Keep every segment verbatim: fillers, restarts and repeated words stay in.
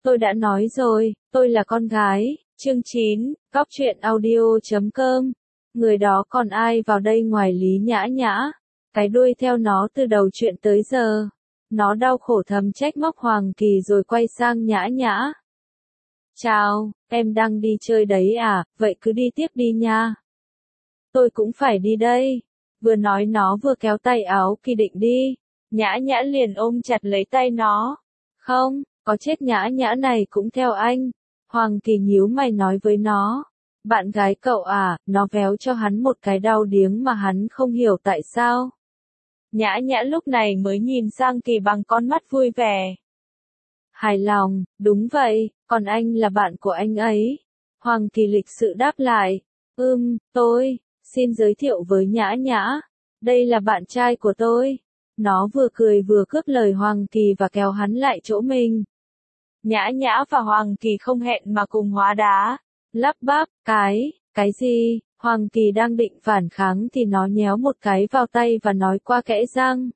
Tôi đã nói rồi, tôi là con gái. Chương chín, Góc truyện audio chấm com. Người đó còn ai vào đây ngoài Lý Nhã Nhã? Cái đuôi theo nó từ đầu chuyện tới giờ. Nó đau khổ thầm trách móc Hoàng Kỳ rồi quay sang Nhã Nhã. Chào, em đang đi chơi đấy à, vậy cứ đi tiếp đi nha. Tôi cũng phải đi đây. Vừa nói nó vừa kéo tay áo Kỳ định đi. Nhã Nhã liền ôm chặt lấy tay nó. Không, có chết Nhã Nhã này cũng theo anh. Hoàng Kỳ nhíu mày nói với nó. Bạn gái cậu à, nó véo cho hắn một cái đau điếng mà hắn không hiểu tại sao. Nhã Nhã lúc này mới nhìn sang Kỳ bằng con mắt vui vẻ. Hài lòng, đúng vậy, còn anh là bạn của anh ấy. Hoàng Kỳ lịch sự đáp lại. Ừm, tôi, xin giới thiệu với Nhã Nhã. Đây là bạn trai của tôi. Nó vừa cười vừa cướp lời Hoàng Kỳ và kéo hắn lại chỗ mình. Nhã Nhã và Hoàng Kỳ không hẹn mà cùng hóa đá. Lắp bắp, cái, cái gì? Hoàng Kỳ đang định phản kháng thì nó nhéo một cái vào tay và nói qua kẽ răng.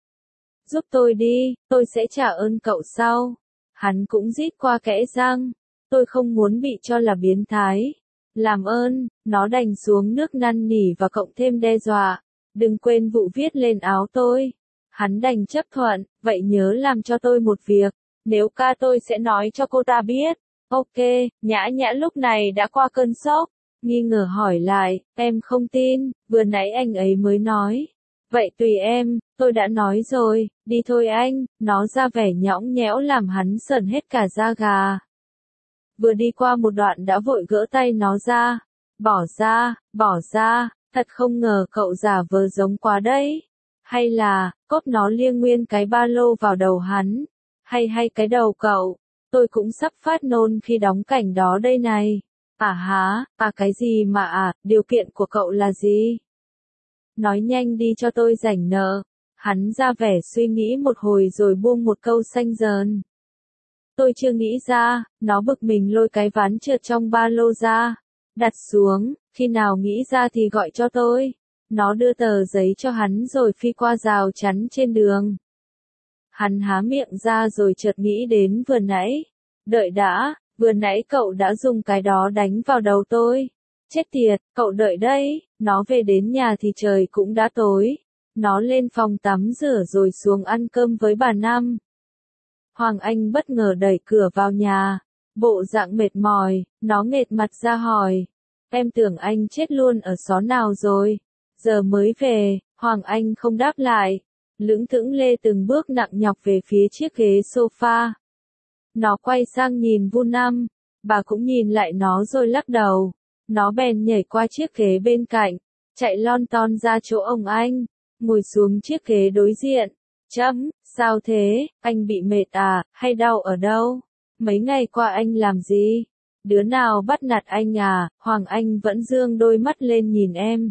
Giúp tôi đi, tôi sẽ trả ơn cậu sau. Hắn cũng rít qua kẽ răng. Tôi không muốn bị cho là biến thái. Làm ơn, nó đành xuống nước năn nỉ và cộng thêm đe dọa. Đừng quên vụ viết lên áo tôi. Hắn đành chấp thuận, vậy nhớ làm cho tôi một việc. Nếu ca tôi sẽ nói cho cô ta biết. Ok, Nhã Nhã lúc này đã qua cơn sốc. Nghi ngờ hỏi lại, em không tin, vừa nãy anh ấy mới nói. Vậy tùy em, tôi đã nói rồi, đi thôi anh, nó ra vẻ nhõng nhẽo làm hắn sởn hết cả da gà. Vừa đi qua một đoạn đã vội gỡ tay nó ra. Bỏ ra, bỏ ra, thật không ngờ cậu giả vờ giống quá đấy. Hay là, cốp nó liêng nguyên cái ba lô vào đầu hắn. Hay hay cái đầu cậu. Tôi cũng sắp phát nôn khi đóng cảnh đó đây này. À há, à cái gì mà à, điều kiện của cậu là gì? Nói nhanh đi cho tôi rảnh nợ. Hắn ra vẻ suy nghĩ một hồi rồi buông một câu xanh dờn. Tôi chưa nghĩ ra, nó bực mình lôi cái ván trượt trong ba lô ra. Đặt xuống, khi nào nghĩ ra thì gọi cho tôi. Nó đưa tờ giấy cho hắn rồi phi qua rào chắn trên đường. Hắn há miệng ra rồi chợt nghĩ đến vừa nãy. Đợi đã, vừa nãy cậu đã dùng cái đó đánh vào đầu tôi. Chết tiệt, cậu đợi đây, nó về đến nhà thì trời cũng đã tối. Nó lên phòng tắm rửa rồi xuống ăn cơm với bà Năm. Hoàng Anh bất ngờ đẩy cửa vào nhà. Bộ dạng mệt mỏi, nó nghệt mặt ra hỏi. Em tưởng anh chết luôn ở xó nào rồi. Giờ mới về, Hoàng Anh không đáp lại. Lững thững lê từng bước nặng nhọc về phía chiếc ghế sofa. Nó quay sang nhìn Vu Năm. Bà cũng nhìn lại nó rồi lắc đầu. Nó bèn nhảy qua chiếc ghế bên cạnh. Chạy lon ton ra chỗ ông anh. Ngồi xuống chiếc ghế đối diện. Chấm, sao thế, anh bị mệt à, hay đau ở đâu? Mấy ngày qua anh làm gì? Đứa nào bắt nạt anh à? Hoàng Anh vẫn dương đôi mắt lên nhìn em.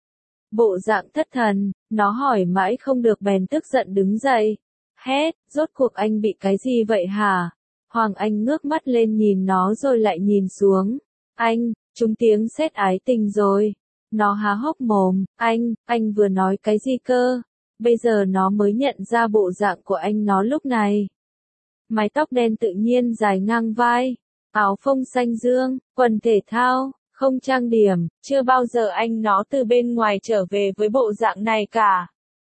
Bộ dạng thất thần, nó hỏi mãi không được bèn tức giận đứng dậy. Hét, rốt cuộc anh bị cái gì vậy hả? Hoàng Anh ngước mắt lên nhìn nó rồi lại nhìn xuống. Anh, trúng tiếng sét ái tình rồi. Nó há hốc mồm, anh, anh vừa nói cái gì cơ? Bây giờ nó mới nhận ra bộ dạng của anh nó lúc này. Mái tóc đen tự nhiên dài ngang vai, áo phông xanh dương, quần thể thao, không trang điểm, chưa bao giờ anh nó từ bên ngoài trở về với bộ dạng này cả.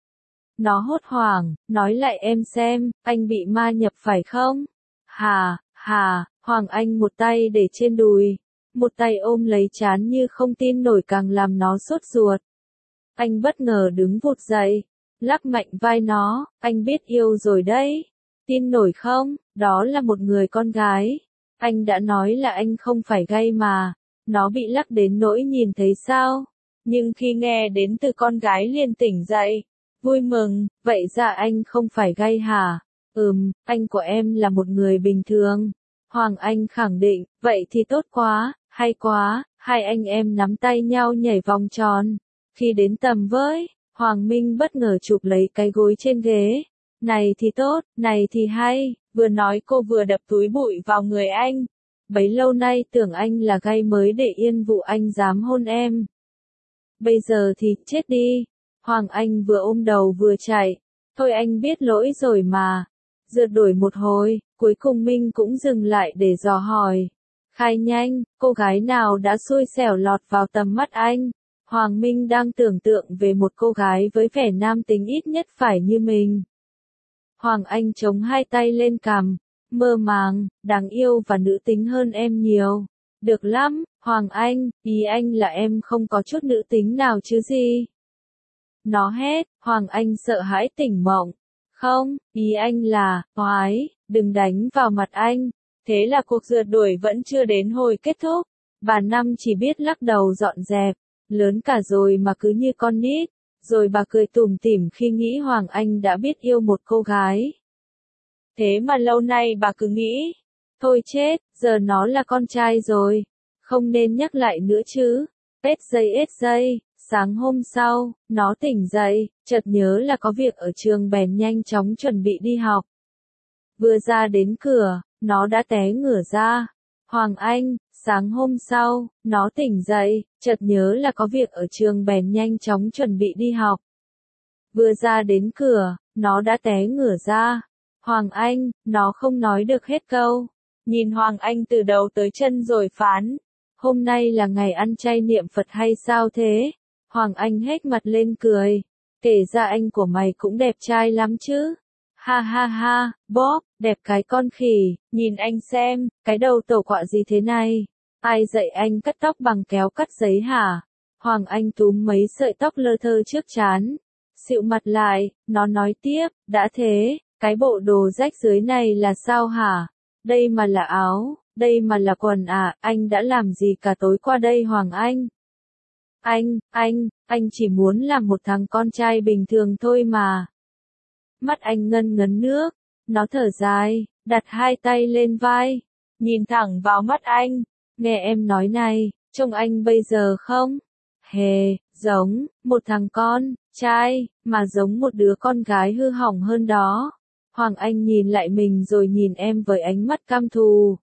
Nó hốt hoảng, nói lại em xem, anh bị ma nhập phải không? Hà, hà, Hoàng Anh một tay để trên đùi, một tay ôm lấy trán như không tin nổi càng làm nó sốt ruột. Anh bất ngờ đứng vụt dậy, lắc mạnh vai nó, anh biết yêu rồi đấy. Tin nổi không, đó là một người con gái. Anh đã nói là anh không phải gay mà. Nó bị lắc đến nỗi nhìn thấy sao. Nhưng khi nghe đến từ con gái liền tỉnh dậy. Vui mừng, vậy ra anh không phải gay hả? Ừm, anh của em là một người bình thường. Hoàng Anh khẳng định, vậy thì tốt quá, hay quá. Hai anh em nắm tay nhau nhảy vòng tròn. Khi đến tầm với, Hoàng Minh bất ngờ chụp lấy cái gối trên ghế. Này thì tốt, này thì hay, vừa nói cô vừa đập túi bụi vào người anh. Bấy lâu nay tưởng anh là gay mới để yên vụ anh dám hôn em. Bây giờ thì chết đi. Hoàng Anh vừa ôm đầu vừa chạy. Thôi anh biết lỗi rồi mà. Rượt đuổi một hồi, cuối cùng Minh cũng dừng lại để dò hỏi. Khai nhanh, cô gái nào đã xui xẻo lọt vào tầm mắt anh? Hoàng Minh đang tưởng tượng về một cô gái với vẻ nam tính ít nhất phải như mình. Hoàng Anh chống hai tay lên cằm, mơ màng, đáng yêu và nữ tính hơn em nhiều. Được lắm, Hoàng Anh, ý anh là em không có chút nữ tính nào chứ gì? Nó hét, Hoàng Anh sợ hãi tỉnh mộng. Không, ý anh là, oái, đừng đánh vào mặt anh. Thế là cuộc rượt đuổi vẫn chưa đến hồi kết thúc. Bà Năm chỉ biết lắc đầu dọn dẹp, lớn cả rồi mà cứ như con nít. Rồi bà cười tủm tỉm khi nghĩ Hoàng Anh đã biết yêu một cô gái. Thế mà lâu nay bà cứ nghĩ, thôi chết, giờ nó là con trai rồi. Không nên nhắc lại nữa chứ. Ết giây ết giây, sáng hôm sau, nó tỉnh dậy, chợt nhớ là có việc ở trường bèn nhanh chóng chuẩn bị đi học. Vừa ra đến cửa, nó đã té ngửa ra. Hoàng Anh, sáng hôm sau, nó tỉnh dậy, chợt nhớ là có việc ở trường bèn nhanh chóng chuẩn bị đi học. Vừa ra đến cửa, nó đã té ngửa ra. Hoàng Anh, nó không nói được hết câu. Nhìn Hoàng Anh từ đầu tới chân rồi phán. Hôm nay là ngày ăn chay niệm Phật hay sao thế? Hoàng Anh hết mặt lên cười. Kể ra anh của mày cũng đẹp trai lắm chứ. Ha ha ha, Bob, đẹp cái con khỉ, nhìn anh xem, cái đầu tổ quạ gì thế này? Ai dạy anh cắt tóc bằng kéo cắt giấy hả? Hoàng Anh túm mấy sợi tóc lơ thơ trước trán. Xịu mặt lại, nó nói tiếp, đã thế, cái bộ đồ rách dưới này là sao hả? Đây mà là áo, đây mà là quần à, anh đã làm gì cả tối qua đây Hoàng Anh? Anh, anh, anh chỉ muốn làm một thằng con trai bình thường thôi mà. Mắt anh ngân ngấn nước, nó thở dài, đặt hai tay lên vai, nhìn thẳng vào mắt anh, nghe em nói này, trông anh bây giờ không? Hề, giống, một thằng con, trai, mà giống một đứa con gái hư hỏng hơn đó. Hoàng Anh nhìn lại mình rồi nhìn em với ánh mắt căm thù.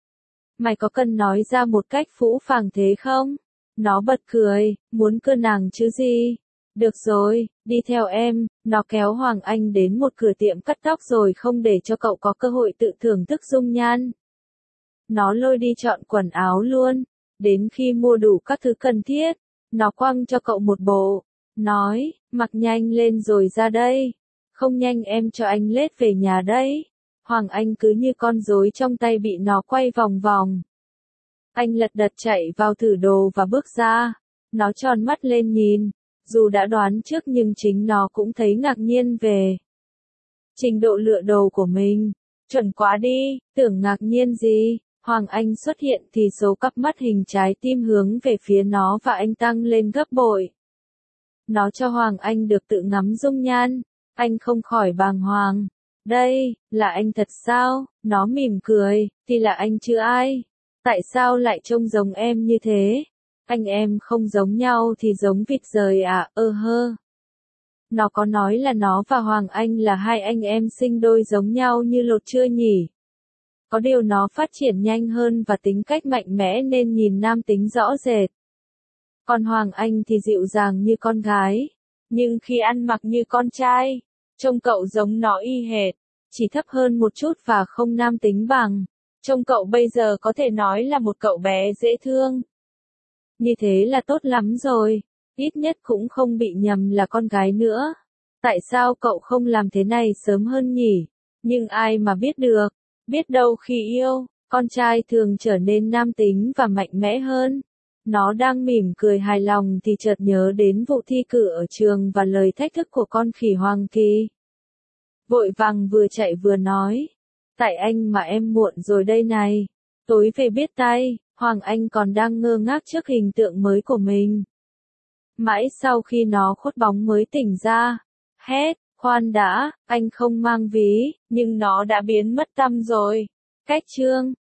Mày có cần nói ra một cách phũ phàng thế không? Nó bật cười, muốn cưa nàng chứ gì? Được rồi, đi theo em, nó kéo Hoàng Anh đến một cửa tiệm cắt tóc rồi không để cho cậu có cơ hội tự thưởng thức dung nhan. Nó lôi đi chọn quần áo luôn, đến khi mua đủ các thứ cần thiết, nó quăng cho cậu một bộ, nói, mặc nhanh lên rồi ra đây, không nhanh em cho anh lết về nhà đấy. Hoàng Anh cứ như con rối trong tay bị nó quay vòng vòng. Anh lật đật chạy vào thử đồ và bước ra, nó tròn mắt lên nhìn. Dù đã đoán trước nhưng chính nó cũng thấy ngạc nhiên về trình độ lựa đồ của mình. Chuẩn quá đi, tưởng ngạc nhiên gì? Hoàng Anh xuất hiện thì số cặp mắt hình trái tim hướng về phía nó và anh tăng lên gấp bội. Nó cho Hoàng Anh được tự ngắm dung nhan. Anh không khỏi bàng hoàng. Đây, là anh thật sao? Nó mỉm cười, thì là anh chứ ai? Tại sao lại trông giống em như thế? Anh em không giống nhau thì giống vịt rời à, ơ hơ. Nó có nói là nó và Hoàng Anh là hai anh em sinh đôi giống nhau như lột chưa nhỉ? Có điều nó phát triển nhanh hơn và tính cách mạnh mẽ nên nhìn nam tính rõ rệt. Còn Hoàng Anh thì dịu dàng như con gái. Nhưng khi ăn mặc như con trai, trông cậu giống nó y hệt, chỉ thấp hơn một chút và không nam tính bằng. Trông cậu bây giờ có thể nói là một cậu bé dễ thương. Như thế là tốt lắm rồi, ít nhất cũng không bị nhầm là con gái nữa. Tại sao cậu không làm thế này sớm hơn nhỉ? Nhưng ai mà biết được, biết đâu khi yêu, con trai thường trở nên nam tính và mạnh mẽ hơn. Nó đang mỉm cười hài lòng thì chợt nhớ đến vụ thi cử ở trường và lời thách thức của con khỉ Hoàng Kỳ. Vội vàng vừa chạy vừa nói, tại anh mà em muộn rồi đây này, tối về biết tay. Hoàng Anh còn đang ngơ ngác trước hình tượng mới của mình. Mãi sau khi nó khuất bóng mới tỉnh ra. Hét, khoan đã, anh không mang ví, nhưng nó đã biến mất tăm rồi. Cách chương